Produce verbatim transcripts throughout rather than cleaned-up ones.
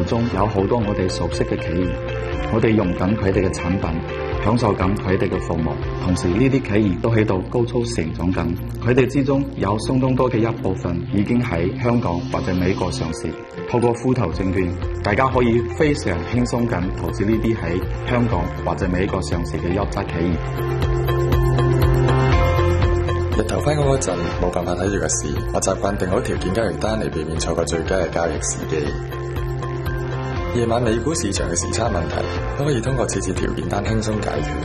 中有好多我哋熟悉嘅企業，我哋用緊佢哋嘅產品，享受緊佢哋嘅服務，同時呢啲企業都喺度高速成長緊，佢哋之中有相當多嘅一部分已經喺香港或者美國上市。透過富途證券，大家可以非常輕鬆咁投資呢啲喺香港或者美國上市嘅優質企業。 日頭返工嗰陣冇辦法睇住個市，我習慣定好條件交易單嚟避免錯過最佳嘅交易時機。夜晚美股市場嘅時差問題都可以通過設置條件單輕鬆解決。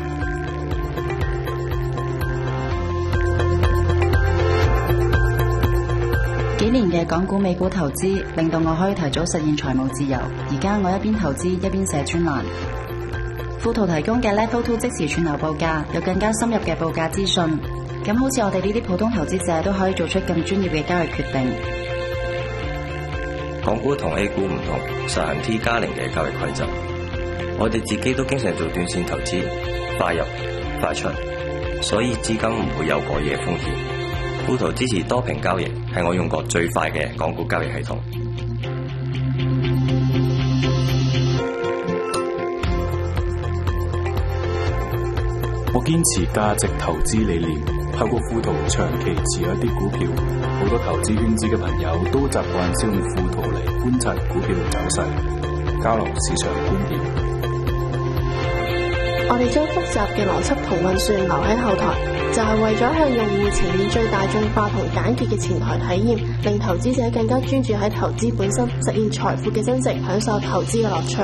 幾年嘅港股美股投資令到我可以提早實現財務自由。而家我一邊投資一邊寫專欄。富途提供嘅 Level Two 即時串流報價，有更加深入嘅報價資訊。咁好似我哋呢啲普通投資者都可以做出更專業嘅交易決定。 港股同 A 股唔同，實行 T 加零嘅交易規則。我哋自己都經常做短線投資，快入快出，所以資金唔會有過夜風險。富途支持多屏交易，係我用過最快嘅港股交易系統。 我堅持價值投資理念，透過富途長期持有一啲股票。好多投資圈子嘅朋友都習慣使用富途嚟觀察股票走勢，交流市場觀點。 我哋將複雜嘅邏輯同運算留喺後台，就係為咗向用戶呈現最大眾化同簡潔嘅前台體驗，令投資者更加專注喺投資本身，實現財富嘅增值，享受投資嘅樂趣。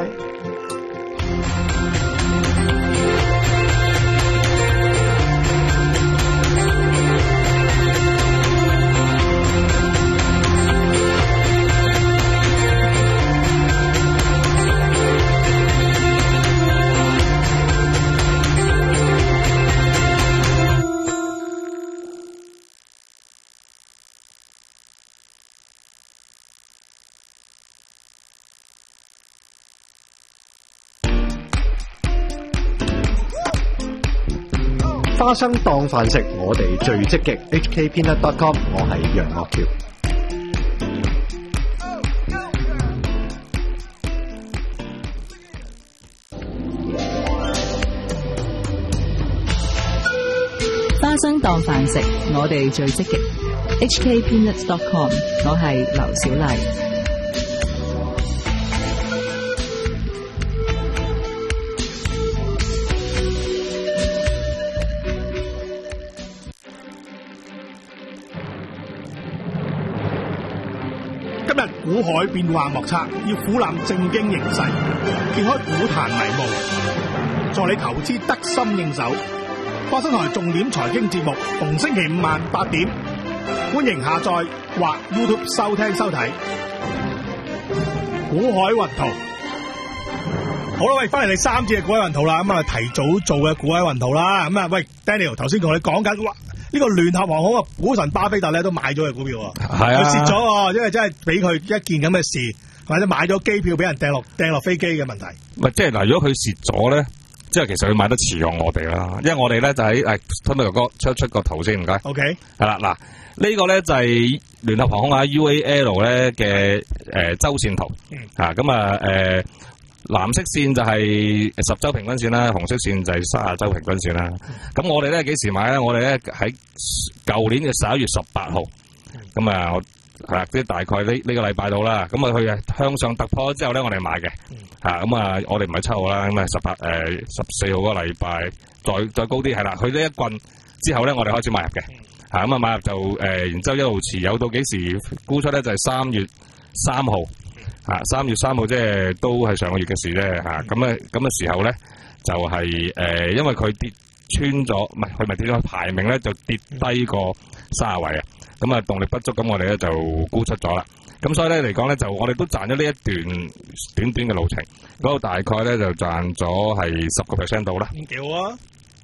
花生當飯食，我哋最積極。H K Peanut dot com， 我係楊岳橋。 花生當飯食，我哋最積極。H K Peanut dot com， 我係劉小麗。 今日股海變幻莫測，要俯瞰正經形勢，揭開股壇迷霧，助你投資得心應手。花生台重點財經節目，逢星期五晚八點，歡迎下載或 YouTube 收聽收睇。股海雲圖，好啦，喂，翻嚟第三節嘅股海雲圖啦，咁啊提早做嘅股海雲圖啦，咁啊喂 Daniel 頭先同你講緊，哇！呢、這個聯合航空啊，股神巴菲特咧都買咗嘅股票喎，係啊，佢蝕咗，因為真係俾佢一件咁嘅事，或者買咗機票俾人掟落掟落飛機嘅問題。 唔係，即係嗱，如果佢蝕咗咧，即係其實佢買得遲過我哋啦，因為我哋咧就喺誒吞到哥出出個圖先，唔該。OK， 係啦，嗱，呢個咧就係聯合航空啊 U A L 咧嘅誒周線圖，嚇咁啊誒。藍色線就係十周平均線啦，紅色線就係三十周平均線啦。咁我哋咧幾時買咧？我哋咧喺舊年嘅十一月十八號，咁啊係啦，即係大概呢呢個禮拜到啦。咁啊佢向上突破之後咧，我哋買嘅嚇。咁啊我哋唔係七號啦，咁啊十八誒十四號嗰個禮拜再再高啲係啦。佢呢一棍之後咧，我哋開始買入嘅嚇。咁啊買入就誒，然之後一路持有到幾時沽出咧？就係三月三號。啊，三月三號即係都係上個月嘅事啫，吓咁咧咁嘅時候咧就係、是、誒、呃，因為佢跌穿咗，唔係佢咪跌咗排名咧就跌低過卅位啊，咁啊動力不足，咁我哋咧就沽出咗啦。咁所以咧嚟講咧就我哋都賺咗呢一段短短嘅路程，嗰度大概咧就賺咗係十個 percent 到啦。幾好啊！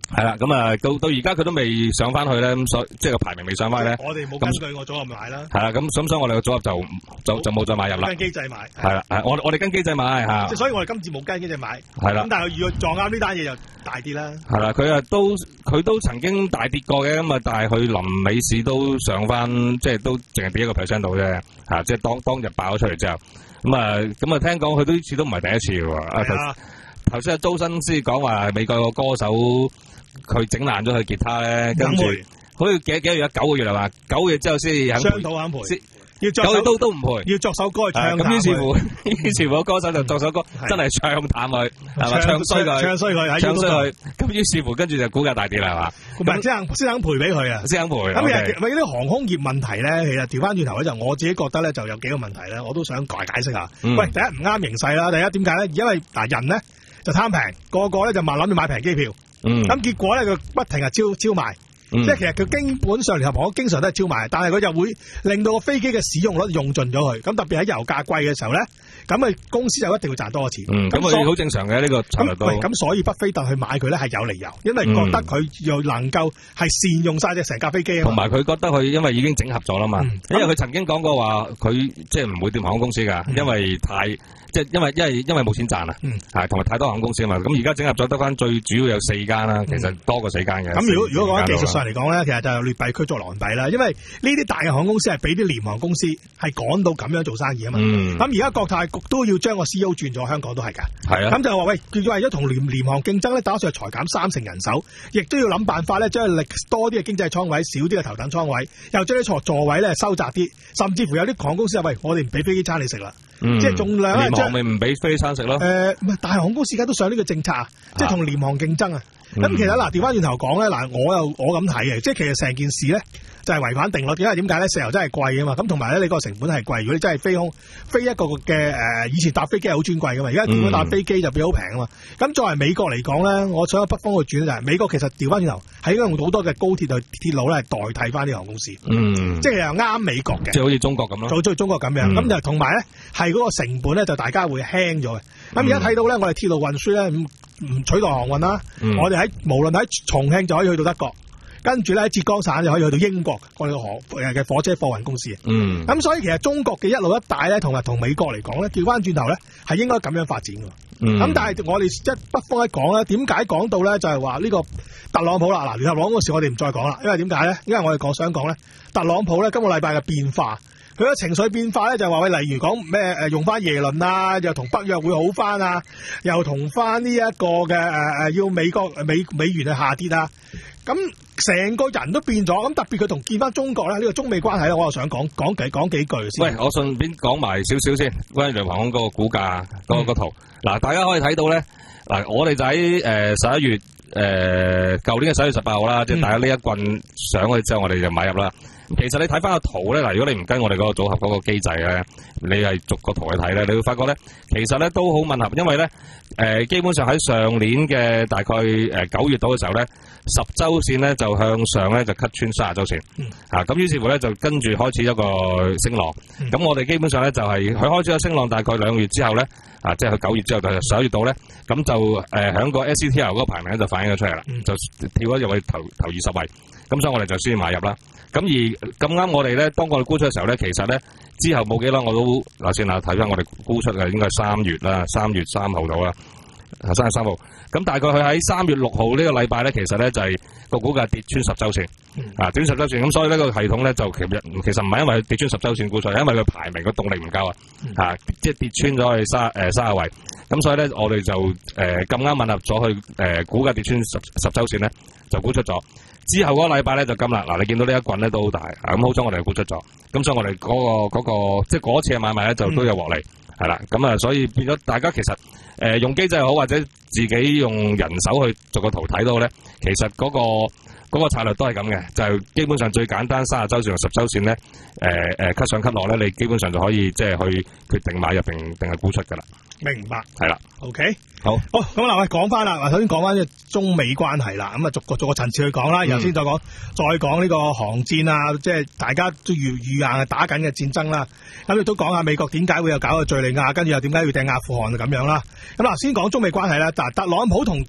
係啦，咁啊到到而家佢都未上翻去咧，咁所即係個排名未上翻咧。 我哋冇根據我組合買啦。 係啦，咁咁所以我哋個組合就就就冇再買入啦。 跟機制買。 係啦，係我我哋跟機制買嚇。 即係所以我哋今次冇跟機制買。 係啦。 咁但係如果撞啱呢單嘢就大啲啦。 係啦，佢啊都佢都曾經大跌過嘅，咁啊但係佢臨尾市都上翻，即係都淨係跌一個 percent 到啫。嚇，即係當當日爆咗出嚟之後，咁啊咁啊聽講佢都呢次都唔係第一次喎。係啊。頭先阿周生先講話美國個歌手佢整爛咗佢吉他咧，跟住好似幾幾個月啊，九個月係嘛？九個月之後先肯商討肯賠， 要作首都都唔賠， 要作首歌去唱。 咁於是乎，於是乎個歌手就作首歌，真係唱淡佢，係嘛？唱衰佢， 唱衰佢， 唱衰佢。咁於是乎，跟住就股價大跌啦，係嘛？ 唔係先肯先肯賠俾佢啊， 先肯賠。 咁其實咪啲航空業問題咧，其實調翻轉頭咧，就我自己覺得咧，就有幾個問題咧，我都想解解釋下。喂，第一唔啱形勢啦，第一點解咧？因為嗱人咧。就貪平，個個咧就話諗住買平機票，咁、嗯、結果咧佢不停係超超賣，嗯、即係其實佢基本上聯合航空經常都係超賣，但係佢就會令到個飛機嘅使用率用盡咗佢，咁特別喺油價貴嘅時候咧，咁佢公司就一定會賺多錢。 咁佢好正常嘅呢、呢個策略都。 咁所以巴菲特去買佢咧係有理由，因為覺得佢又能夠係善用晒隻成架飛機啊。 同埋佢覺得佢因為已經整合咗啦嘛，嗯、因為佢曾經講過話佢即係唔會掂航空公司㗎，嗯、因為太。即係因為因為因為冇錢賺啊，係同埋太多航空公司啊嘛，咁而家整合咗得翻最主要有四間啦，其實多過四間嘅。咁、嗯、如果如果講技術上嚟講咧，其實就劣幣驅逐良幣啦，因為呢啲大嘅航空公司係俾啲廉航公司係趕到咁樣做生意啊嘛。咁而家國泰局都要將個 C E O 轉咗，香港都係㗎。係啊。咁就話喂，叫咗為咗同廉廉航競爭咧，打算裁減三成人手，亦都要諗辦法咧，將力多啲嘅經濟艙位，少啲嘅頭等艙位，又將啲座座位咧收窄啲，甚至乎有啲航空公司話喂，我哋唔俾飛機餐你食啦。嗯、即係盡量咧， 廉航咪唔俾飛餐食咯。誒、 呃，唔係大航空公司而家都上呢個政策啊，即係同廉航競爭啊。咁、嗯、其實嗱，調翻轉頭講咧，嗱，我又我咁睇嘅，即係其實成件事咧就係、是、違反定律。因為點解咧？石油真係貴啊嘛，咁同埋咧你個成本係貴。如果你真係飛空飛一個嘅誒、呃，以前搭飛機係好尊貴噶嘛，而家點解搭飛機就變好平啊嘛？咁、嗯、作為美國嚟講咧，我想喺北方去轉咧就係美國其實調翻轉頭係應該用好多嘅高鐵同鐵路咧係代替翻啲航空公司，嗯，即係又啱美國嘅， 即係好似中國咁咯， 就好似中國咁樣。咁、嗯、就同埋咧係嗰個成本咧就大家會輕咗嘅。咁而家睇到咧，我哋鐵路運輸咧唔唔取代航運啦，嗯、我哋喺無論喺重慶就可以去到德國，跟住咧喺浙江省就可以去到英國，我哋嘅航嘅火車貨運公司。嗯，咁所以其實中國嘅一路一帶咧，同埋同美國嚟講咧，調翻轉頭咧係應該咁樣發展嘅。咁、嗯、但係我哋一北方一講咧，點解講到咧就係話呢個特朗普啦？嗱，聯合朗嗰時我哋唔再講啦，因為點解咧？因為我哋講想講咧，特朗普咧今個禮拜嘅變化。佢嘅情緒變化咧，就係話喂，例如講咩誒用翻耶倫啊，又同北約會好翻啊，又同翻呢一個嘅誒誒要美國美美元去下跌啊，咁成個人都變咗。咁特別佢同見翻中國咧，呢、這個中美關係咧，我又想講講幾講幾句先。喂， 我順便講埋少少先，關於聯航空嗰個股價嗰、嗯、個圖。嗱，大家可以睇到咧，嗱，我哋就喺誒十一月誒舊年嘅十一月十八號啦，即係大家呢一棍上去之後，我哋就買入啦。其實你睇翻個圖咧，嗱，如果你唔跟我哋嗰個組合嗰個機制咧，你係逐個圖去睇咧，你會發覺咧，其實咧都好吻合，因為咧，誒、呃，基本上喺上年嘅大概誒九月度嘅時候咧，十周線咧就向上咧就 cut 穿三十周線，嗯、啊，咁於是乎咧就跟住開始一個升浪，咁、嗯、我哋基本上咧就係、是、佢開始咗升浪，大概兩個月之後咧，啊，即係佢九月之後就十一月度咧，咁就誒響、呃、個 S C T L 嗰個排名咧就反映咗出嚟啦，嗯、就跳咗入去頭頭二十位，咁所以我哋就先買入啦。咁而咁啱我哋咧，當我哋沽出嘅時候咧，其實咧之後冇幾耐我都嗱先啦，睇翻我哋沽出嘅應該係三月啦，三月三號到啦，三月三號。咁大概佢喺三月六號呢個禮拜咧，其實咧就係、是、個股價跌穿十周線，嗯、啊跌穿十周線。咁所以呢個系統咧就其實其實唔係因為佢跌穿十周線沽出，係因為佢排名個動力唔夠啊，啊即係跌穿咗去三誒三十位。咁所以咧我哋就誒咁啱吻合咗去誒股價跌穿十十周線咧，就沽出咗。之後嗰個禮拜咧就金啦，嗱你見到呢一棍咧都好大，咁好彩我哋沽出咗，咁所以我哋嗰、嗰個嗰、嗰個即係嗰次嘅買賣咧就都有獲利，係啦、嗯，咁啊所以變咗大家其實誒、呃、用機制好或者自己用人手去做個圖睇到咧，其實嗰、嗰個嗰、嗰個策略都係咁嘅，就係、基本上最簡單三十周線同十周線咧，誒誒 cut 上 cut 落咧，你基本上就可以即係去決定買入定定係沽出噶啦。 明白， 係啦 ，OK， 好， 好咁嗱，喂，講翻啦，嗱，首先講翻呢中美關係啦，咁啊，逐個逐個層次去講啦，然後先再講，再講呢個航戰啊，即係大家都預預硬係打緊嘅戰爭啦，咁亦都講下美國點解會有搞個敘利亞，跟住又點解要掟阿富汗咁樣啦，咁嗱，先講中美關係啦，嗱，特朗普同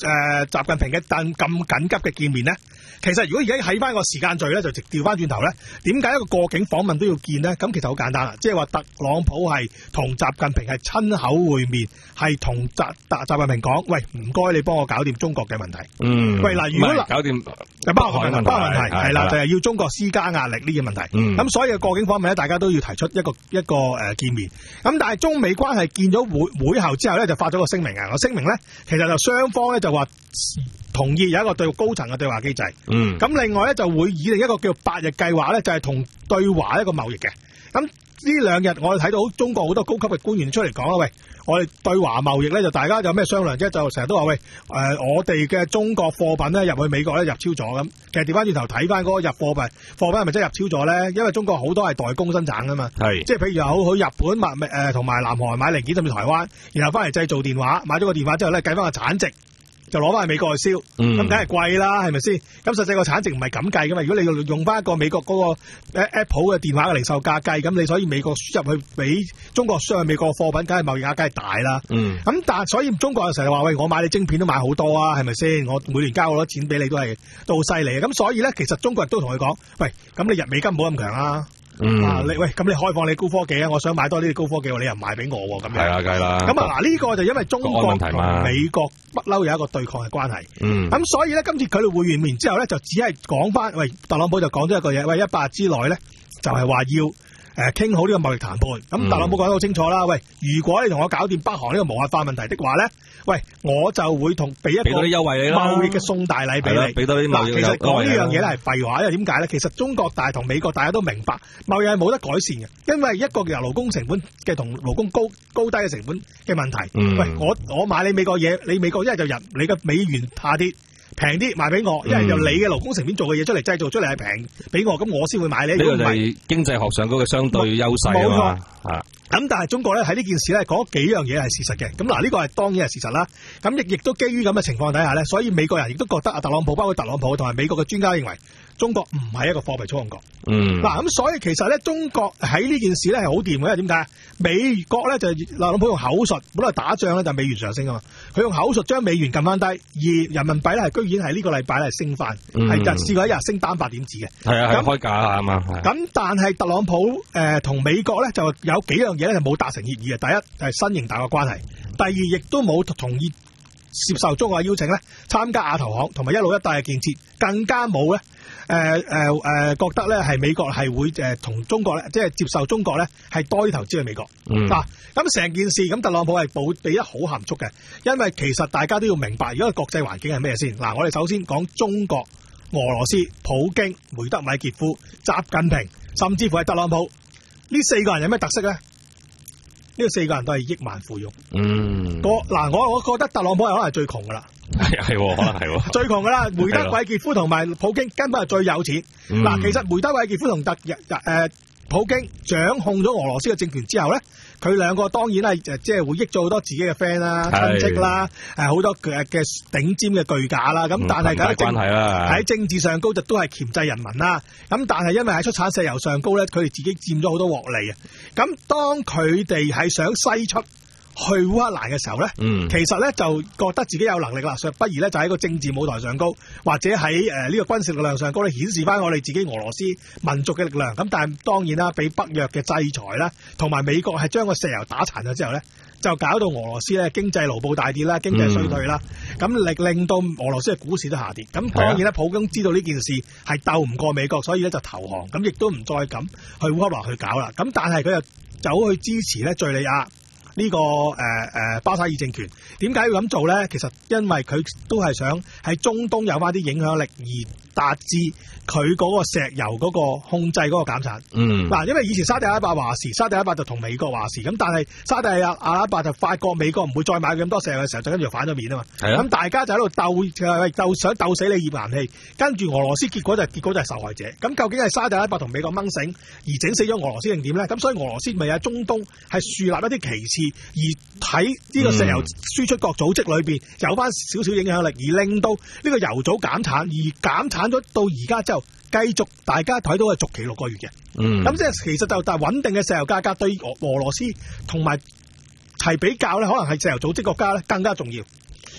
誒習近平嘅咁咁緊急嘅見面咧？其實如果而家喺翻個時間序咧，就直調翻轉頭咧，點解一個過境訪問都要見咧？咁其實好簡單啦，即係話特朗普係同習近平係親口會面，係同習習習近平講，喂，唔該你幫我搞掂中國嘅問題。 嗯， 喂嗱，如果搞掂就包含問題，包含問題係啦，就係、是、要中國施加壓力呢啲問題。咁、嗯、所以過境訪問咧，大家都要提出一個一個誒、呃、見面。咁但係中美關係見咗會會後之後咧，就發咗個聲明啊！個聲明咧，其實就雙方咧就話同意有一個對高層嘅對話機制。嗯，咁另外咧就會擬定一個叫八日計劃咧，就係、是、同對華一個貿易嘅。咁呢兩日我哋睇到中國好多高級嘅官員出嚟講啦，喂，我哋對華貿易咧就大家有咩商量啫？就成日都話喂，誒、呃、我哋嘅中國貨品咧入去美國咧入超咗咁。其實調翻轉頭睇翻嗰個入貨品，貨品係咪真係入超咗咧？因為中國好多係代工生產噶嘛，係即係譬如好好日本買誒同埋南韓買零件，甚至台灣，然後翻嚟製造電話，買咗個電話之後咧計翻個產值。就攞翻去美國去燒，咁梗係貴啦，係咪先？咁實際個產值唔係咁計噶嘛。如果你用用翻一個美國嗰個 Apple 嘅電話嘅零售價計，咁你所以美國輸入去俾中國輸去美國嘅貨品，梗係貿易額梗係大啦。咁、嗯、但係所以中國有時候話喂，我買你晶片都買好多啊，係咪先？我每年交好多錢俾你都係都好犀利。咁所以咧，其實中國人都同佢講，喂，咁你日美金唔好咁強啊。嗯，啊、你喂，咁你開放你高科技啊！我想買多啲高科技，你又唔賣俾我喎，咁樣係啦，梗係啦。咁啊，嗱，呢個就因為中國同美國不嬲有一個對抗嘅關係。嗯，咁所以咧，今次佢哋會完面之後咧，就只係講翻，喂，特朗普就講咗一個嘢，喂，一百日之內咧，就係、是、話要誒傾、呃、好呢個貿易談判。咁特朗普講得好清楚啦，喂，如果你同我搞掂北韓呢個無核化問題的話咧。喂，我就會同俾一個優惠你啦，貿易嘅送大禮俾你，俾多啲貿易。其實講呢樣嘢咧係廢話，因為點解咧？其實中國大同美國大家都明白，貿易係冇得改善嘅，因為一個由勞工成本嘅同勞工高高低嘅成本嘅問題。嗯、喂，我我買你美國嘢，你美國一係就人你嘅美元下跌平啲賣俾我，一係就你嘅勞工成本做嘅嘢出嚟製造出嚟係平俾我，咁我先會買你。呢、這個就係經濟學上嗰個相對優勢啊嘛。咁但係中國咧喺呢件事咧講幾樣嘢係事實嘅，咁嗱呢個係當然係事實啦。咁亦亦都基於咁嘅情況底下咧，所以美國人亦都覺得阿特朗普，包括特朗普同埋美國嘅專家認為中國唔係一個貨幣操控國。嗯，嗱咁所以其實咧中國喺呢件事咧係好掂嘅，因為點解？美國咧就特朗普用口述，本來打仗咧就美元上升啊嘛，佢用口述將美元撳翻低，而人民幣咧係居然係呢個禮拜咧係升翻，係日試過一日升單八點子嘅。係啊，係開價啊嘛。咁但係特朗普誒同、呃、美國咧就有幾樣嘢咧就冇達成協議嘅。第一係新型大國關係，第二亦都冇同意接受中國嘅邀請咧參加亞投行同埋一路一帶嘅建設，更加冇咧。誒誒誒，覺得咧係美國係會誒同、呃、中國咧，即係接受中國咧係多啲投資去美國。嗱、嗯，咁成、啊、件事咁特朗普係保俾得好含蓄嘅，因為其實大家都要明白，而家個國際環境係咩先？嗱、啊，我哋首先講中國、俄羅斯、普京、梅德米傑夫、習近平，甚至乎係特朗普呢四個人有咩特色咧？呢個四個人都係億萬富翁。嗯，個嗱，我我覺得特朗普係可能係最窮噶啦。係係，可能係最窮噶啦。梅德韋傑夫同埋普京根本係最有錢。嗱、嗯，其實梅德韋傑夫同特誒普京掌控咗俄羅斯嘅政權之後咧，佢兩個當然係即係會益咗好多自己嘅 friend 啦、親戚啦，誒好多嘅嘅頂尖嘅巨價啦。咁、嗯、但係喺政喺政治上高就都係鉗制人民啦。咁但係因為喺出產石油上高咧，佢哋自己佔咗好多獲利啊。咁當佢哋係想西出去烏克蘭嘅時候咧、嗯，其實咧就覺得自己有能力啦，所以不如咧就喺個政治舞台上高，或者喺誒呢個軍事力量上高咧，顯示翻我哋自己俄羅斯民族嘅力量。咁但係當然啦，俾北約嘅制裁啦，同埋美國係將個石油打殘咗之後咧，就搞到俄羅斯咧經濟盧布大跌啦，經濟衰退啦，咁、嗯、令令到俄羅斯嘅股市都下跌。咁當然咧，普京知道呢件事係鬥唔過美國，所以咧就投降，咁亦都唔再咁去烏克蘭去搞啦。咁但係佢又走去支持咧敘利亞。呢、這個誒誒、呃、巴沙爾政權點解要咁做咧？其實因為佢都係想喺中東有翻啲影響力，而達至佢嗰個石油嗰個控制嗰個減產。嗯，嗱，因為以前沙地阿拉伯話事，沙地阿拉伯就同美國話事，咁但係沙地阿拉伯就發覺美國唔會再買咁多石油嘅時候，就跟住反咗面啊嘛。係啊，咁大家就喺度鬥鬥想鬥死你頁岩氣，跟住俄羅斯結果就結果就係受害者。咁究竟係沙地阿拉伯同美國掹繩而整死咗俄羅斯定點咧？咁所以俄羅斯咪喺中東係樹立一啲旗幟，而喺呢個石油輸出國組織裏邊有翻少少影響力，而令到呢個油組減產，而減產咗到而家之後，繼續大家睇到係續期六個月嘅。嗯，咁即係其實就但係穩定嘅石油價格對俄俄羅斯同埋係比較咧，可能係石油組織國家咧更加重要。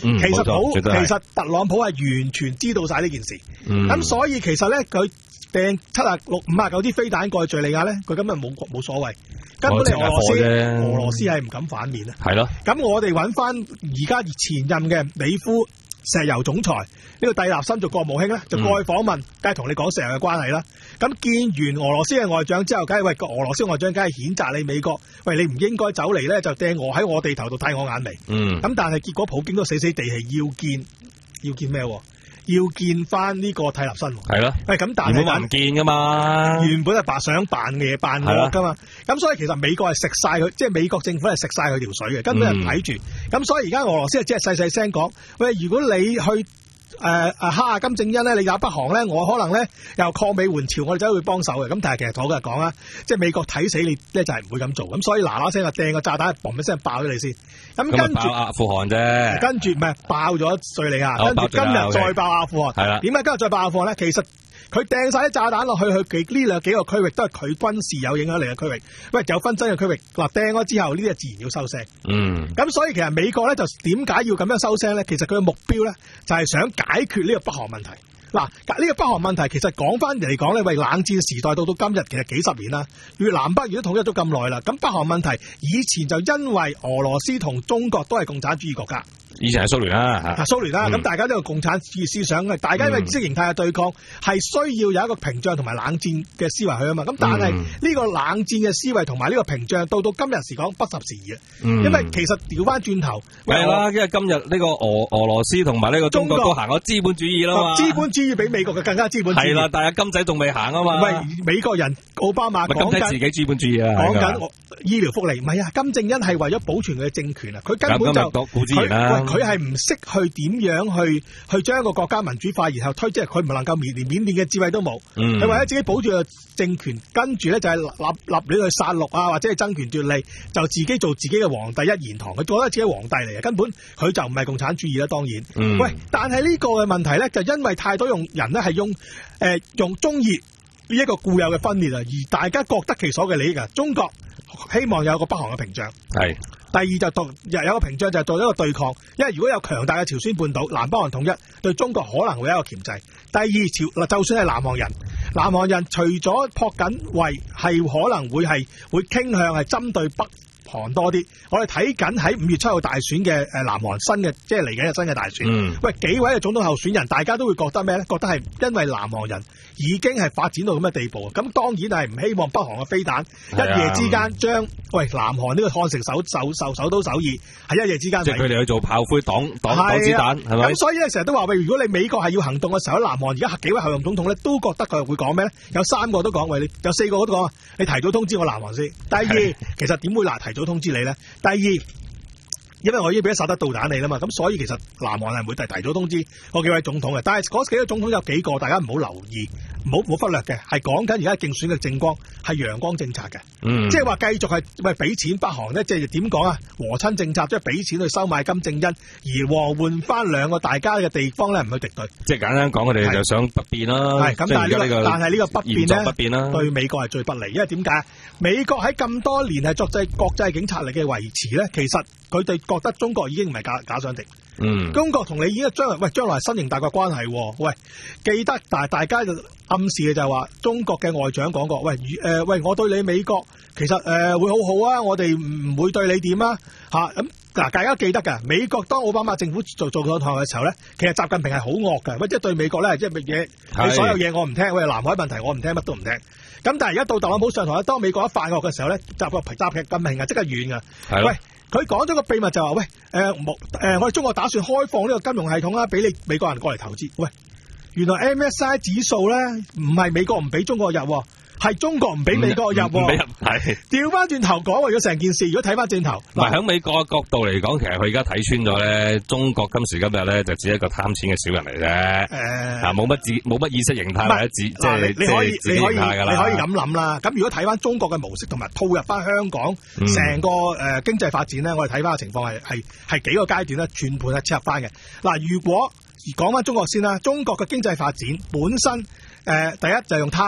嗯、 其實普其實特朗普係完全知道晒呢件事，咁、嗯、所以其實咧佢掟七啊六五啊九支飛彈過去敘利亞咧，佢根本冇冇所謂。根本你俄羅斯，俄羅斯係唔敢反面啊！ 係咯。 咁我哋揾翻而家前任嘅美孚石油總裁呢、呢個蒂勒森做國務卿咧，就過去訪問，梗係同你講石油嘅關係啦。咁見完俄羅斯嘅外長之後，梗係喂俄羅斯外長梗係譴責你美國，喂你唔應該走嚟咧，就掟我喺我地頭度睇我眼眉。嗯。咁但係結果普京都死死地係要見，要見咩？要見翻呢個蒂勒森。係咯。喂咁但係原本唔見噶嘛， 原本係扮想扮嘢扮惡噶嘛。咁所以其實美國係食晒佢，即係美國政府係食晒佢條水嘅，根本係睇住。咁、嗯、所以而家俄羅斯係只係細細聲講，喂，如果你去誒誒蝦下金正恩咧，你打北韓咧，我可能咧又抗美援朝，我哋就會幫手嘅。咁但係其實我今日講啦，即係美國睇死你咧就係唔會咁做。咁所以嗱嗱聲就掟個炸彈，嘣一聲爆咗你先。咁跟住阿富汗啫， 跟住唔係爆咗敘利亞，跟住今日再爆阿富汗。係啦，點解今日再爆阿富汗咧？其實佢掟晒啲炸彈落去，去呢兩幾個區域都係佢軍事有影響力嘅區域。喂，有紛爭嘅區域，嗱掟咗之後，呢啲自然要收聲。嗯。咁所以其實美國咧就點解要咁樣收聲咧？其實佢嘅目標咧就係想解決呢個北韓問題。嗱，呢個北韓問題其實講翻嚟講咧，喂，冷戰時代到到今日其實幾十年啦，越南北越都統一咗咁耐啦。咁北韓問題以前就因為俄羅斯同中國都係共產主義國家。 以前係蘇聯啦，嚇， 蘇聯啦，咁、嗯、大家都有共產主義思想嘅，大家因為意識形態嘅對抗係需要有一個屏障同埋冷戰嘅思維去啊嘛，咁但係呢個冷戰嘅思維同埋呢個屏障到到今日時講不合時宜啊、嗯，因為其實調翻轉頭係啦，因為今日呢個俄俄羅斯同埋呢個中國都行咗資本主義啦嘛， 資本主義比美國嘅更加資本主義係啦，但係金仔仲未行啊嘛， 唔係美國人奧巴馬講緊自己資本主義啊， 講緊醫療福利，唔係啊，金正恩係為咗保存佢嘅政權啊，佢根本就佢佢係唔識去點樣去去將一個國家民主化，然後推，即係佢唔能夠連緬甸嘅智慧都冇，佢、嗯、為咗自己保住個政權，跟住咧就係立立亂去殺戮啊，或者係爭權奪利，就自己做自己嘅皇帝一言堂，佢做得自己皇帝嚟嘅，根本佢就唔係共產主義啦，當然。嗯、喂，但係呢個嘅問題咧，就因為太多用人咧係用誒、呃、用中意呢一個固有嘅分裂啊，而大家各得其所嘅利益啊，中國希望有個北韓嘅屏障。係。第二就獨有有個屏障就係做一個對抗，因為如果有強大嘅朝鮮半島南北韓統一，對中國可能會有一個鉗制。第二朝嗱，就算係南韓人，南韓人除咗朴槿惠係可能會係會傾向係針對北韓多啲，我哋睇緊喺五月七號大選嘅誒南韓新嘅即係嚟緊嘅新嘅大選。嗯、喂，幾位嘅總統候選人，大家都會覺得咩咧？覺得係因為南韓人已經係發展到咁嘅地步，咁當然係唔希望北韓嘅飛彈一夜之間將喂南韓呢個漢城首首首首都首爾喺一夜之間， 即係佢哋去做炮灰擋擋擋子彈，係咪？咁所以咧成日都話喂，如果你美國係要行動嘅時候，喺南韓而家幾位候任總統咧都覺得佢會講咩咧？有三個都講喂，你有四個都講，你提早通知我南韓先。第二，其實點會嗱提早通知你咧？第二，因為我已經俾咗薩德導彈你啦嘛，咁所以其實南韓係會提提早通知嗰幾位總統嘅。但係嗰幾個總統有幾個大家唔好留意，唔好唔好忽略嘅，係講緊而家競選嘅政綱係陽光政策嘅，嗯，即係話繼續係喂俾錢北韓咧，即係點講啊？和親政策，即係俾錢去收買金正恩，而和換翻兩個大家嘅地方咧，唔去敵對。即係簡單講，佢哋就想不變啦。係咁，但係呢個但係呢個不變咧，不變啦，對美國係最不利，因為點解？美國喺咁多年係作際國際警察力嘅維持咧，其實佢哋覺得中國已經唔係假假想敵。嗯，中國同你已經將來喂將來新型大國關係，喂記得，但係大家就暗示嘅就係話，中國嘅外長講過，喂誒、呃、喂，我對你美國其實誒、呃、會好好啊，我哋唔會對你點啊嚇咁嗱，大家記得㗎，美國當奧巴馬政府做做咗台嘅時候咧，其實習近平係好惡㗎，喂即係對美國咧即係乜嘢，你所有嘢我唔聽，喂南海問題我唔聽，乜都唔聽。咁但係而家到特朗普上台，當美國一發惡嘅時候咧，習習習近平係即刻軟㗎，喂。佢講咗個秘密就話，喂，誒、呃，誒、呃，我哋中國打算開放呢個金融系統啦，俾你美國人過嚟投資。喂，原來 M S I 指數咧唔係美國唔俾中國入，係中國唔俾美國入。唔俾入係。調翻轉頭講，為咗成件事，如果睇翻轉頭， 唔係喺美國嘅角度嚟講，其實佢而家睇穿咗咧，中國今時今日咧就只係一個貪錢嘅小人嚟啫。誒、呃，啊，冇乜自冇乜意識形態或者自即係你可以你可以你可以咁諗啦。咁如果睇翻中國嘅模式同埋套入翻香港成、嗯、個誒、呃、經濟發展咧，我哋睇翻嘅情況係係係幾個階段咧，全盤係切入翻嘅。嗱，如果講翻中國先啦，中國嘅經濟發展本身誒、呃、第一就係用貪污。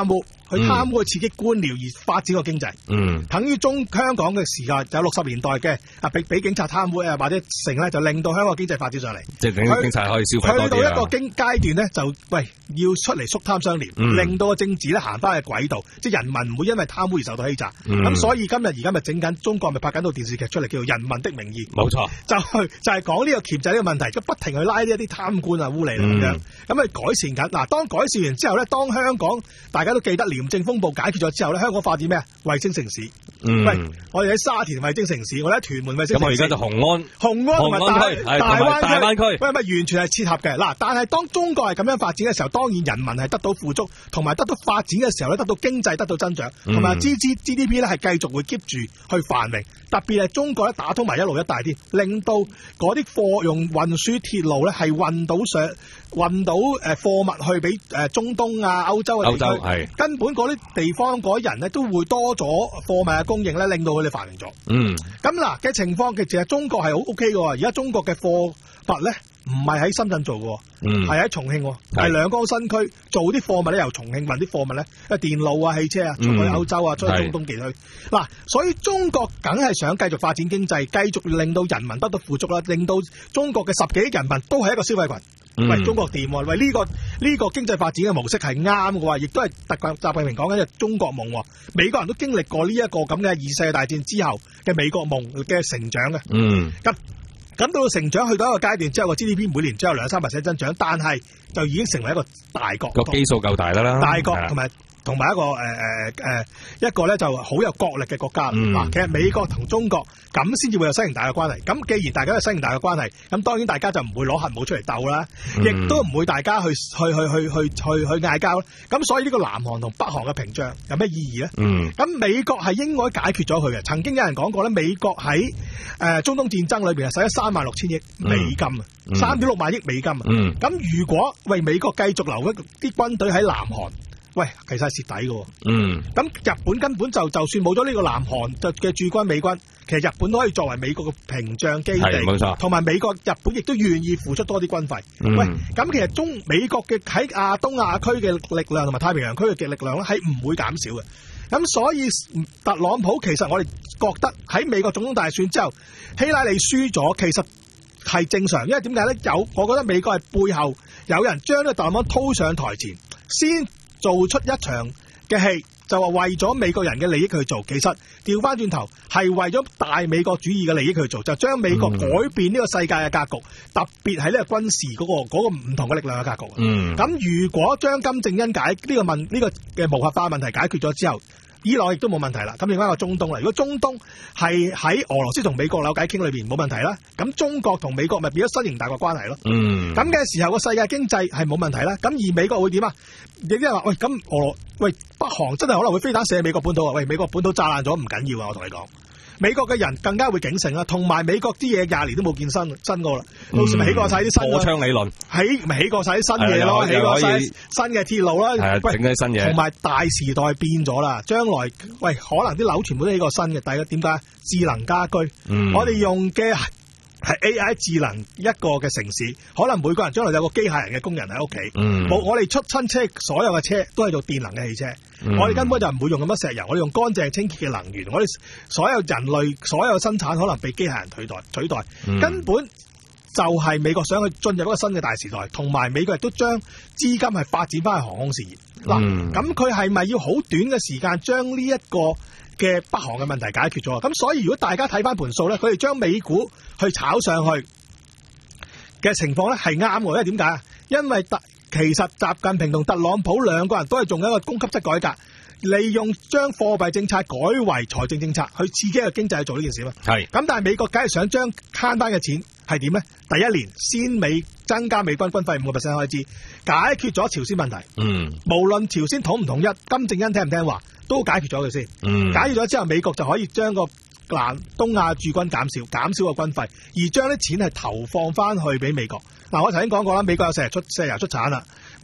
去貪污去刺激官僚而發展個經濟。 嗯， 等於中香港嘅時候有六十年代嘅啊，俾俾警察貪污啊或者成咧，就令到香港經濟發展上嚟。 即係令警察可以消費多啲啊。 去到一個經階段咧，就喂要出嚟肅貪相連， 嗯、 令到個政治咧行翻去軌道，即係人民唔會因為貪污而受到欺詐。咁、嗯、所以今日而家咪整緊中國咪拍緊套電視劇出嚟，叫做《人民的名義》。 冇錯， 就係就係講呢個鉗制呢個問題，就不停去拉呢一啲貪官啊、污吏咁樣，咁咪、嗯、改善緊。嗱，當改善完之後咧，當香港大家都記得廉政風暴解決咗之後咧，香港發展咩啊？衛星城市。嗯、喂，我哋喺沙田衛星城市，我哋喺屯門衛星城市。咁我而家就紅安、紅安同埋大大灣區，大灣區，喂咪完全係切合嘅。嗱，但係當中國係咁樣發展嘅時候，當然人民係得到富足，同埋得到發展嘅時候咧，得到經濟得到增長，同埋 G G G D P 咧係繼續會 keep 住去繁榮。特別係中國咧打通埋一路一帶啲，令到嗰啲貨用運輸鐵路咧係運到上運到誒貨物去俾誒中東啊、歐洲嘅地區，歐洲係根本嗰啲地方嗰啲人咧都會多咗貨物嘅供應咧，令到佢哋繁榮咗。嗯，咁嗱嘅情況其實中國係好 OK 嘅喎，而家中國嘅貨物咧唔係喺深圳做嘅，嗯，係喺重慶，係兩江新區做啲貨物咧，由重慶運啲貨物咧，誒電路啊、汽車啊，出去歐洲啊，出去中東地區。嗱，所以中國梗係想繼續發展經濟，繼續令到人民得到富足啦，令到中國嘅十幾億人民都係一個消費群。嗯、喂，中國掂喎，喂呢、呢個呢、呢個經濟發展嘅模式係啱嘅喎，亦都係特習近平講緊嘅中國夢。美國人都經歷過呢一個咁嘅二世界大戰之後嘅美國夢嘅成長嘅。嗯，咁咁到成長去到一個階段之後，個 G D P 每年只有兩三 percent 增長，但係就已經成為一個大國， 個基數夠大啦， 大國同埋。同埋一個誒誒誒一個咧就好有國力嘅國家。嗱、嗯，其實美國同中國咁先至會有新型大嘅關係。咁既然大家有新型大嘅關係，咁當然大家就唔會攞核武出嚟鬥啦，亦、嗯、都唔會大家去去去去去去去嗌交。咁所以呢個南韓同北韓嘅屏障有咩意義咧？咁、嗯、美國係應該解決咗佢嘅。曾經有人講過咧，美國喺誒、呃、中東戰爭裏邊係使咗三萬六千億美金啊，三點六萬億美金啊。咁、嗯、如果為美國繼續留一啲軍隊喺南韓，喂，其實係蝕底嘅。嗯，咁日本根本就就算冇咗呢個南韓嘅駐軍美軍，其實日本都可以作為美國嘅屏障基地，冇錯。同埋美國、日本亦都願意付出多啲軍費。嗯、喂，咁其實中美國嘅喺亞東亞區嘅力量同埋太平洋區嘅力量咧，係唔會減少嘅。咁所以特朗普其實我哋覺得喺美國總統大選之後，希拉里輸咗，其實係正常，因為點解咧？有我覺得美國係背後有人將呢個特朗普拖上台前，先做出一場嘅戲，就話為咗美國人嘅利益去做，其實調翻轉頭係為咗大美國主義嘅利益去做，就將美國改變呢個世界嘅格局，特別係呢個軍事嗰、嗰個、嗰個唔同嘅力量嘅格局。嗯，咁如果將金正恩解呢、呢個問呢、呢個嘅無核化問題解決咗之後，伊朗亦都冇問題啦。咁另外一個中東啦，如果中東係喺俄羅斯同美國扭計傾裏邊冇問題啦，咁中國同美國咪變咗新型大國關係咯。嗯，咁嘅時候個世界經濟係冇問題啦。咁而美國會點啊？有啲人話喂，咁俄喂北韓真係可能會飛彈射美國本土啊！喂，美國本土炸爛咗唔緊要啊！我同你講，美國嘅人更加會警醒啦。同埋美國啲嘢廿年都冇見新新過啦，到時咪起過晒啲新火槍理論， 起咪起過晒啲新嘢咯，起過晒新嘅鐵路啦， 整啲新嘢。同埋大時代變咗啦，將來喂可能啲樓全部都起過新嘅。第一點解？智能家居，嗯、我哋用嘅係 A I 智能一個嘅城市，可能每個人將來有個機械人嘅工人喺屋企。嗯，冇我哋出親車，所有嘅車都係做電能嘅汽車。嗯、我哋根本就唔會用咁多石油，我哋用乾淨清潔嘅能源。我哋所有人類所有生產可能被機械人取代取代，嗯、根本就係美國想去進入一個新嘅大時代，同埋美國亦都將資金係發展翻去航空事業。嗱，咁佢係咪要好短嘅時間將呢一個嘅北韓嘅問題解決咗？咁所以如果大家睇翻盤數咧，佢哋將美股去炒上去嘅情況咧係啱嘅，因為點解啊？因為特其實習近平同特朗普兩個人都係做緊一個供給側改革，利用將貨幣政策改為財政政策去刺激個經濟去做呢件事嘛。係咁，但係美國梗係想將慳翻嘅錢係點咧？第一年先美增加美軍軍費五個 percent 開支，解決咗朝鮮問題。嗯，無論朝鮮統唔統一，金正恩聽唔聽話，都解決咗佢先。嗯，解決咗之後，美國就可以將個南東亞駐軍減少，減少個軍費，而將啲錢係投放翻去俾美國。嗱、啊，我頭先講過啦，美國有石油出石油出產啦，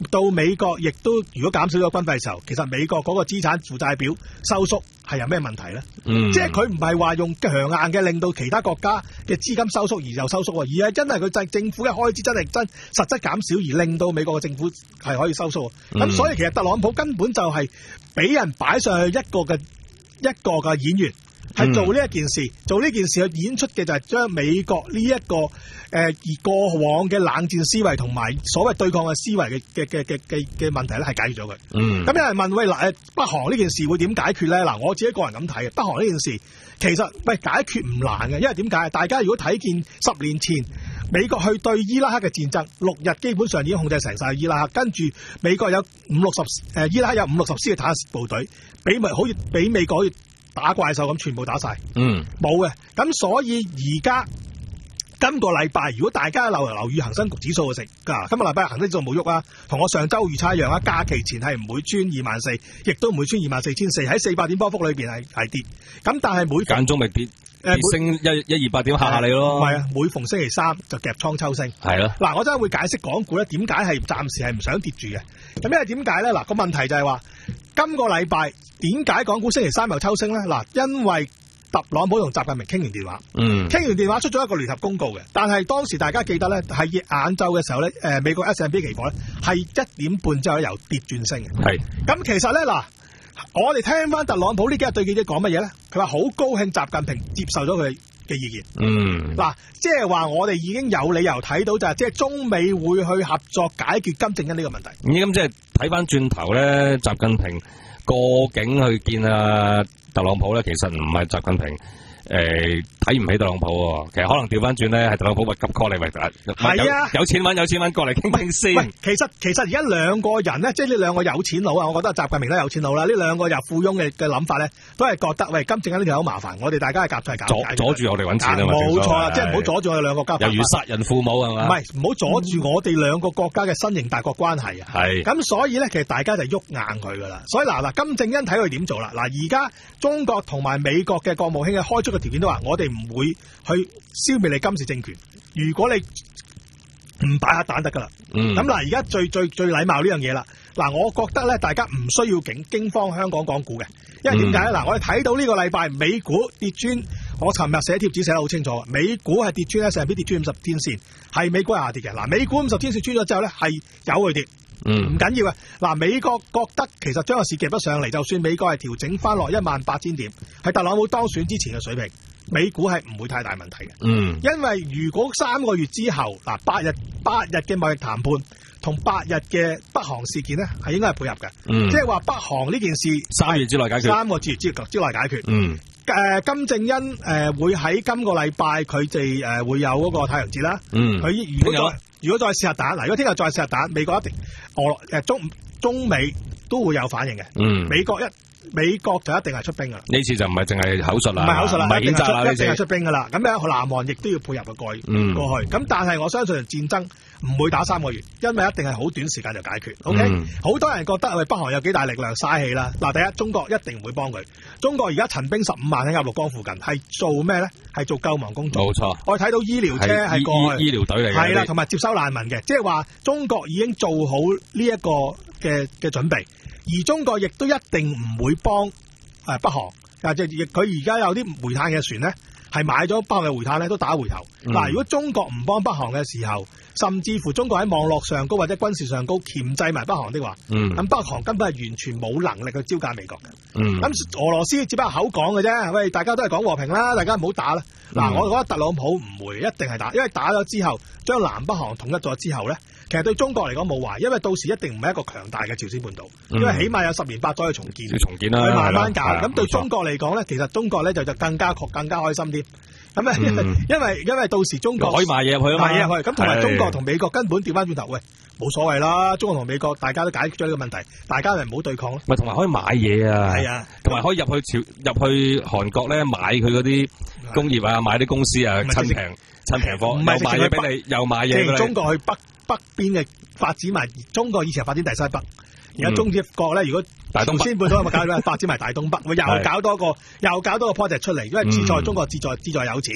到美國亦都如果減少咗軍費嘅時候，其實美國嗰個資產負債表收縮係有咩問題咧？嗯、即係佢唔係話用強硬嘅令到其他國家嘅資金收縮而又收縮，而係真係佢政政府嘅開支真係真實質減少而令到美國嘅政府係可以收縮。咁、嗯、所以其實特朗普根本就係俾人擺上去一個嘅一個嘅演員。係做呢一件事，嗯、做呢件事去演出嘅就係將美國呢、這、一個誒而、呃、過往嘅冷戰思維同埋所謂對抗嘅思維嘅嘅嘅嘅嘅嘅問題咧，係解決咗佢。嗯，咁有人問喂嗱誒北韓呢件事會點解決咧？嗱，我自己個人咁睇嘅，北韓呢件事其實喂解決唔難嘅，因為點解？大家如果睇見十年前美國去對伊拉克嘅戰爭，六日基本上已經控制成晒伊拉克，跟住美國有五六十誒伊拉克有五六十師嘅坦克部隊，俾咪好似俾美國好似打怪獸咁全部打晒，嗯，冇嘅。咁所以而家今個禮拜，如果大家留留意恒生局指數嘅食，啊，今個禮拜恒生指數冇喐啊，同我上周預測一樣啊，假期前係唔會穿二萬四，亦都唔會穿二萬四千四，喺四百點波幅裏邊係係跌。咁但係每間中咪跌，跌升一一二百點嚇下你咯。 唔係啊，每逢星期三就夾倉抽升。係咯。嗱，我真係會解釋港股咧點解係暫時係唔想跌住嘅。咁因為點解咧？嗱，個問題就係話今個禮拜。點解港股星期三又抽升咧？嗱，因為特朗普同習近平傾完電話，嗯，傾完電話出咗一個聯合公告嘅。但係當時大家記得咧，係晏晝嘅時候咧，誒美國 S and P 期貨咧係一點半之後由跌轉升嘅。係。咁其實咧嗱，我哋聽翻特朗普呢幾日對記者講乜嘢咧？佢話好高興習近平接受咗佢嘅意見。嗯。嗱，即係話我哋已經有理由睇到就係，即係中美會去合作解決金正恩呢個問題。 咁即係睇翻轉頭咧，習近平過境去見啊特朗普咧，其實唔係習近平誒睇唔起特朗普喎，其實可能調翻轉咧係特朗普咪急 call 你咪係啊，有錢揾有錢揾過嚟傾傾先。喂， 其實其實而家兩個人咧，即係呢兩個有錢佬啊，我覺得習近平都有錢佬啦。呢兩個又富翁嘅嘅諗法咧，都係覺得喂金正恩呢條好麻煩，我哋大家係夾在搞阻阻住我哋揾錢啊嘛。 冇錯啦，即係唔好阻住我哋兩個國家。 猶如殺人父母係嘛？ 唔係，唔好阻住我哋兩個國家嘅新型大國關係啊。係。咁所以咧，其實大家就喐硬佢噶啦。所以嗱嗱，金正恩睇佢點做啦。嗱，而家中國同埋美國嘅國務卿嘅開出嘅條件都話，我哋唔會去消滅你金氏政權，如果你唔擺核彈得噶啦。咁嗱，而家最最最禮貌呢樣嘢啦。嗱，我覺得咧，大家唔需要驚驚慌香港港股嘅，因為點解咧？嗱、嗯，我哋睇到呢個禮拜美股跌穿，我尋日寫貼紙寫得好清楚，美股係跌穿咧，成日跌穿五十天線，係美股係下跌嘅。嗱，美股五十天線穿咗之後咧，係有佢跌，唔緊要啊。嗱，美國覺得其實將個市夾得上嚟，就算美國係調整翻落一萬八千點，係特朗普當選之前嘅水平。美股係唔會太大問題嘅，嗯，因為如果三個月之後嗱八日八日嘅貿易談判同八日嘅北韓事件咧，係應該係配合嘅，嗯，即係話北韓呢件事三月之內解決， 三個月之之內解決，嗯，誒、呃、金正恩誒、呃、會喺今個禮拜佢哋誒會有嗰個太陽節啦，嗯，佢如果再如果再試核彈嗱，如果聽日再試核彈，美國一定俄誒中中美都會有反應嘅，嗯，美國一。美國就一定係出兵噶啦，呢次就唔係淨係口述啦， 唔係口述啦， 唔係演習啦， 一定係出兵噶啦。咁樣南韓亦都要配合嘅過嗯過去。咁但係我相信戰爭唔會打三個月，因為一定係好短時間就解決。O K，好多人覺得喂北韓有幾大力量嘥氣啦。嗱，第一中國一定唔會幫佢。中國而家陳兵十五萬喺鴨綠江附近，係做咩咧？係做救亡工作。冇錯，我睇到醫療車係過去， 醫療隊嚟嘅， 係啦，同埋接收難民嘅，即係話中國已經做好呢一個嘅嘅準備，而中國亦都一定唔會幫。誒，北韓啊，即係佢而家有啲煤炭嘅船咧，係買咗北韓嘅煤炭咧，都打回頭。嗱、嗯，如果中國唔幫北韓嘅時候，甚至乎中國喺網絡上高或者軍事上高鉗制埋北韓的話，咁、嗯、北韓根本係完全冇能力去招架美國嘅。咁、嗯、俄羅斯只不過口講嘅啫，喂，大家都係講和平啦，大家唔好打啦。嗱、嗯，我覺得特朗普唔會，一定係打，因為打咗之後，將南北韓統一咗之後咧。其實對中國嚟講冇壞，因為到時一定唔係一個強大嘅朝鮮半島，嗯、因為起碼有十年八載去重建， 重建啦， 去慢慢搞。咁對中國嚟講咧，其實中國咧就就更加更加開心啲。咁啊、嗯，因為因為到時中國可以賣嘢入去啊嘛， 賣嘢入去。咁同埋中國同美國根本調翻轉頭，喂，冇所謂啦。中國同美國大家都解決咗呢個問題，大家咪唔好對抗咯。 咪同埋可以買嘢啊，係啊，同埋可以入去朝入去韓國咧買佢嗰啲工業啊，買啲公司啊，趁平趁平貨，唔係賣嘢俾你，又買嘢俾你。 中國去北北邊嘅。發展埋中國以前發展第西北，而家中國咧，如果朝鮮半島咪搞到發展埋大東北，又搞多個又搞多個 project 出嚟，因為志在中國志在志在有錢。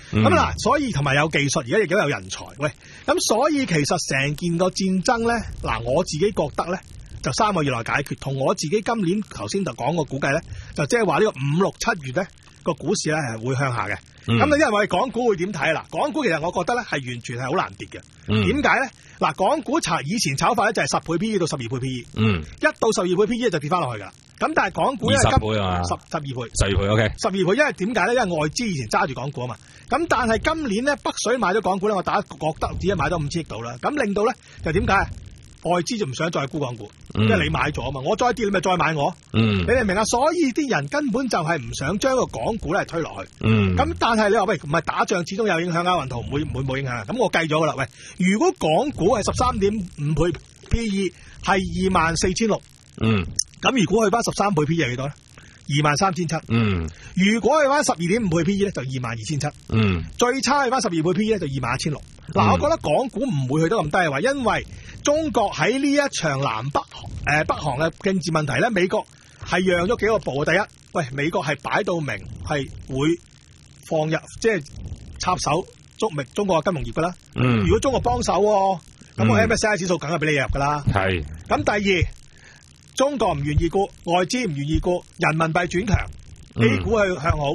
咁嗱、嗯，所以同埋有技術，而家亦都有人才。喂，咁所以其實成件個戰爭咧，嗱我自己覺得咧，就三個月內解決。同我自己今年頭先就講個估計咧，就即係話呢個五六七月咧個股市咧係會向下嘅。咁你因為我哋港股會點睇啊？嗱，港股其實我覺得咧係完全係好難跌嘅。點解咧？嗱，港股炒以前炒法咧就係十倍 P E 到十二倍 P E， 嗯，一到十二倍 P E 就跌翻落去噶啦。咁但係港股咧十倍啊， 十十二倍， 十二倍 OK， 十二倍，因為點解咧？因為外資以前揸住港股啊嘛。咁但係今年咧北水買咗港股咧，我大家覺得只係買咗五千億度啦。咁令到咧就點解？外資就唔想再沽港股，嗯、因為你買咗啊嘛，我再跌你咪再買我，嗯、你明唔明啊？所以啲人根本就係唔想將個港股咧推落去。咁、嗯、但係你話喂，唔係打仗始終有影響啊，運圖唔會唔會冇影響啊？咁我計咗噶啦，喂，如果港股係十三點五倍 P E 係二萬四千六，嗯，咁如果去翻十三倍 P E 係幾多咧？二萬三千七，嗯，如果去翻十二點五倍 P E 咧就二萬二千七，嗯，最差去翻十二倍 P E 咧就二萬一千六。嗱，我覺得港股唔會去得咁低嘅話，因為中國喺呢一場南北誒、呃、北韓嘅政治問題咧，美國係讓咗幾個步。第一，喂，美國係擺到明係會放入即係插手中明中國嘅金融業噶啦。嗯，如果中國幫手，咁個 M S C I 指數梗係俾你入噶啦。係。咁第二，中國唔願意沽，外資唔願意沽，人民幣轉強、嗯、，A 股係向好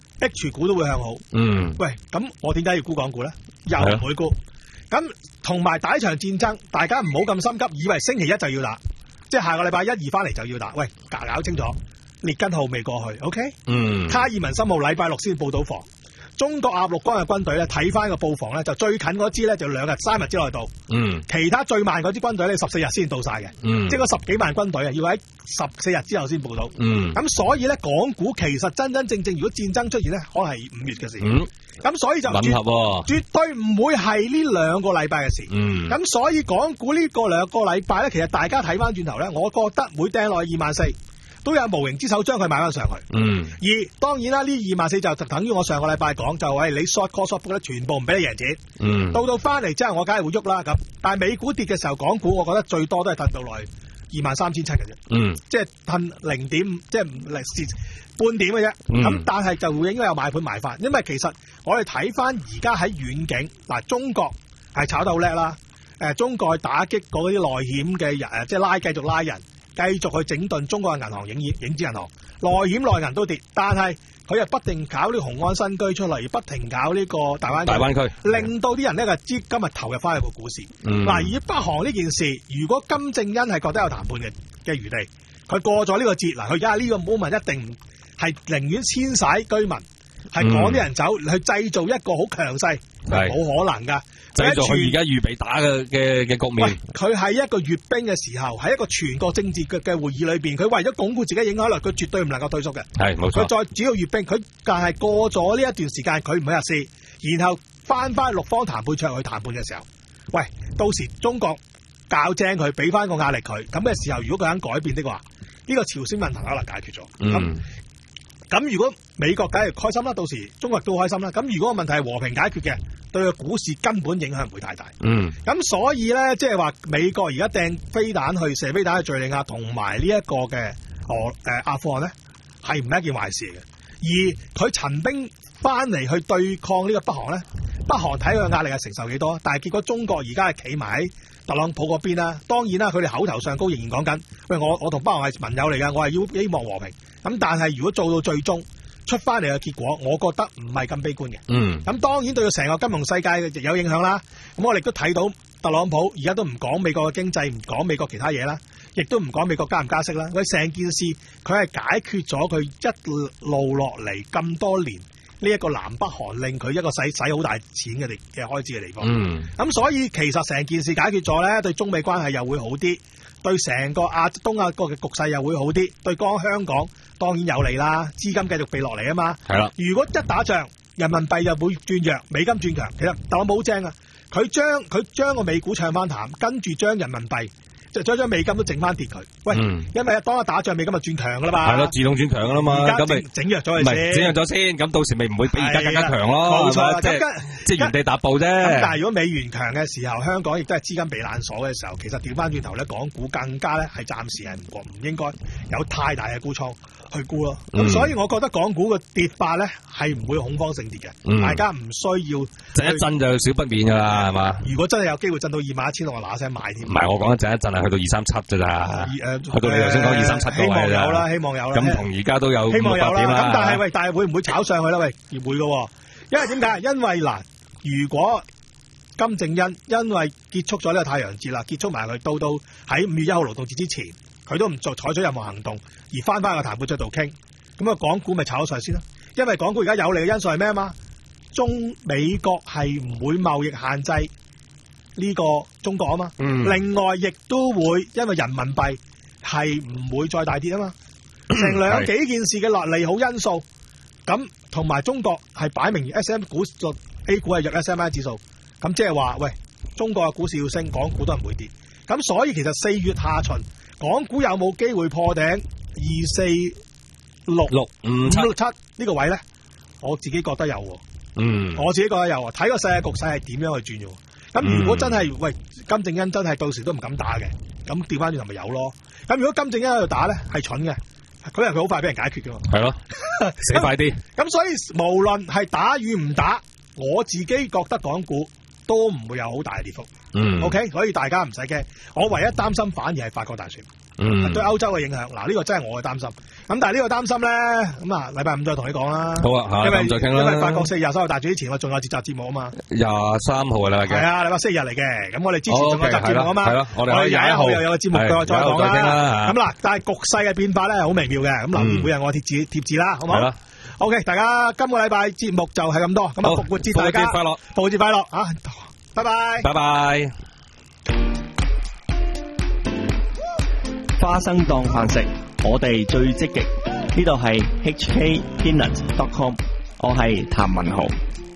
，H 股都會向好。嗯。喂，咁我點解要沽港股咧？又唔會沽。咁同埋打一場戰爭，大家唔好咁心急，以為星期一就要打，即係下個禮拜一二翻嚟就要打。喂，搞搞清楚，列根號未過去 ，OK？ 嗯。卡爾文森號禮拜六先報到防。中國鴨綠江嘅軍隊咧，睇翻個布防咧，就最近嗰支咧就兩日三日之內到，嗯，其他最慢嗰支軍隊咧十四日先到晒嘅，嗯，即係個十幾萬軍隊啊，要喺十四日之後先報到，嗯，咁所以咧港股其實真真正正如果戰爭出現咧，可能係五月嘅事，嗯，咁所以就絕，絕對唔會係呢兩個禮拜嘅事，嗯，咁所以港股呢個兩個禮拜咧，其實大家睇翻轉頭咧，我覺得會掟落去二萬四。都有無形之手將佢買翻上去，嗯，而當然啦，呢二萬四就等於我上個禮拜講就係你 short call short put 咧，全部唔俾你贏錢，嗯，到到翻嚟之後我梗係會喐啦咁，但係美股跌嘅時候，港股我覺得最多都係褪到落去二萬三千七嘅啫，嗯，即係褪零點五，即係零蝕半點嘅啫，咁、嗯、但係就會應該有買盤買翻，因為其實我哋睇翻而家喺遠景嗱，中國係炒得好叻啦，誒，中國去打擊嗰啲內險嘅人，即係拉繼續拉人。繼續去整頓中國嘅銀行、影影子銀行、內險內銀都跌，但係佢又不停搞呢個雄安新居出嚟，不停搞呢個大灣區，大灣區令到啲人呢個資今日投入翻去個股市。嗱、嗯，而北韓呢件事，如果金正恩係覺得有談判嘅嘅餘地，佢過咗呢個節，嗱，佢而家呢個 moment 一定係寧願遷徙居民，係趕啲人走，嗯、去製造一個好強勢，係冇可能㗎。製造佢而家預備打嘅嘅嘅局面。佢喺一個閱兵嘅時候，喺一個全國政治嘅嘅會議裏邊，佢為咗鞏固自己影響力，佢絕對唔能夠退縮嘅。係冇錯。佢再只要閱兵，佢但係過咗呢一段時間，佢唔會入市，然後翻翻六方談判桌去談判嘅時候，喂，到時中國教正佢，俾翻個壓力佢，咁嘅時候，如果佢肯改變的話，呢、這個朝鮮問題可能解決咗。嗯。咁如果美國梗係開心啦，到時中國都開心啦。咁如果個問題係和平解決嘅，對個股市根本影響唔會太大。嗯。咁所以咧，即係話美國而家掟飛彈去射飛彈去敍利亞同埋呢一個嘅俄誒阿富汗咧，係唔係一件壞事嘅。而佢陳兵翻嚟去對抗呢個北韓咧，北韓睇佢嘅壓力係承受幾多？但係結果中國而家係企埋喺特朗普嗰邊啦。當然啦，佢哋口頭上高仍然講緊，喂，我我同北韓係盟友嚟㗎，我係要希望和平。咁但係如果做到最終出翻嚟嘅結果，我覺得唔係咁悲觀嘅。嗯。咁當然對到成個金融世界亦有影響啦。咁我哋都睇到特朗普而家都唔講美國嘅經濟，唔講美國其他嘢啦，亦都唔講美國加唔加息啦。佢成件事佢係解決咗佢一路落嚟咁多年呢一個南北韓令佢一個使使好大錢嘅地嘅開支嘅地方。嗯。咁所以其實成件事解決咗咧，對中美關係又會好啲，對成個亞東亞國嘅局勢又會好啲，對講香港當然有利啦，資金繼續避落嚟啊嘛。係啦，如果一打仗，人民幣又會轉弱，美金轉強，其實特朗普好正啊，佢將佢將個美股唱翻淡，跟住將人民幣就將將美金都整翻跌佢。喂，嗯、因為當一打仗，美金就轉強噶啦嘛。係咯，自動轉強噶啦嘛。而家整整弱咗佢先，整弱咗先，咁到時咪唔會比而家更加強咯。冇錯，即係即係原地踏步啫。咁但係如果美元強嘅時候，香港亦都係資金避難所嘅時候，其實調翻轉頭咧，港股更加咧係暫時係唔唔應該有太大嘅沽倉。 去估咯。咁、嗯、所以我覺得港股嘅跌法咧係唔會恐慌性跌嘅、嗯，大家唔需要震一震就少不免噶啦，係嘛？ 如果真係有機會震到二萬一千六，我嗱嗱聲買添。唔係我講震一震係去到二三七咋咋？誒，去到你頭先講二三七希望有啦，希望有啦。 咁同而家都有希望有啦。咁但係喂，但係會唔會炒上去咧？喂，會嘅，因為點解？因為嗱，如果金正恩因為結束咗呢個太陽節啦，結束埋佢，到到喺五月一號勞動節之前，佢都唔做採取任何行動，而翻翻個談判桌度傾，咁啊港股咪炒咗上先咯。因為港股而家有利嘅因素係咩啊嘛？中美國係唔會貿易限制呢個中國啊嘛、嗯。另外亦都會因為人民幣係唔會再大跌啊嘛。成兩幾件事嘅落利好因素，咁同埋中國係擺明 S M 股 A 股係弱 S M I 指數，咁即係話喂，中國嘅股市要升，港股都唔會跌。咁所以其實四月下旬港股有冇機會破頂二四六六五七六七呢個位咧？我自己覺得有，嗯，我自己覺得有，睇個世界局勢係點樣去轉嘅。咁如果真係、嗯、喂金正恩真係到時都唔敢打嘅，咁調翻轉頭咪有咯。咁如果金正恩喺度打咧，係蠢嘅，嗰日佢好快俾人解決嘅。 係咯，死快啲。 咁所以無論係打與唔打，我自己覺得港股都唔會有好大嘅跌幅。嗯 ，OK， 所以大家唔使驚。我唯一擔心反而係法國大選，嗯，對歐洲嘅影響。嗱，呢個真係我嘅擔心。咁但係呢個擔心咧，咁啊，禮拜五再同你講啦。 好啊，下咁再傾啦。 因為法國四月廿三號大選之前，我仲有節集節目啊嘛。 廿三號嘅啦， 係啊，禮拜四日嚟嘅。咁我哋之前仲有集節目啊嘛。 係咯，我哋廿一號又有個節目再再講啦。咁嗱，但係局勢嘅變化咧好微妙嘅。咁留意每日我貼字貼字啦，好唔好？係啦。OK， 大家今個禮拜節目就係咁多。咁啊，復活節大家，復活節快樂，復活節快樂啊！拜拜， 拜拜。 花生當飯食，我哋最積極。呢度係 H K Peanut dot com， 我係譚文豪。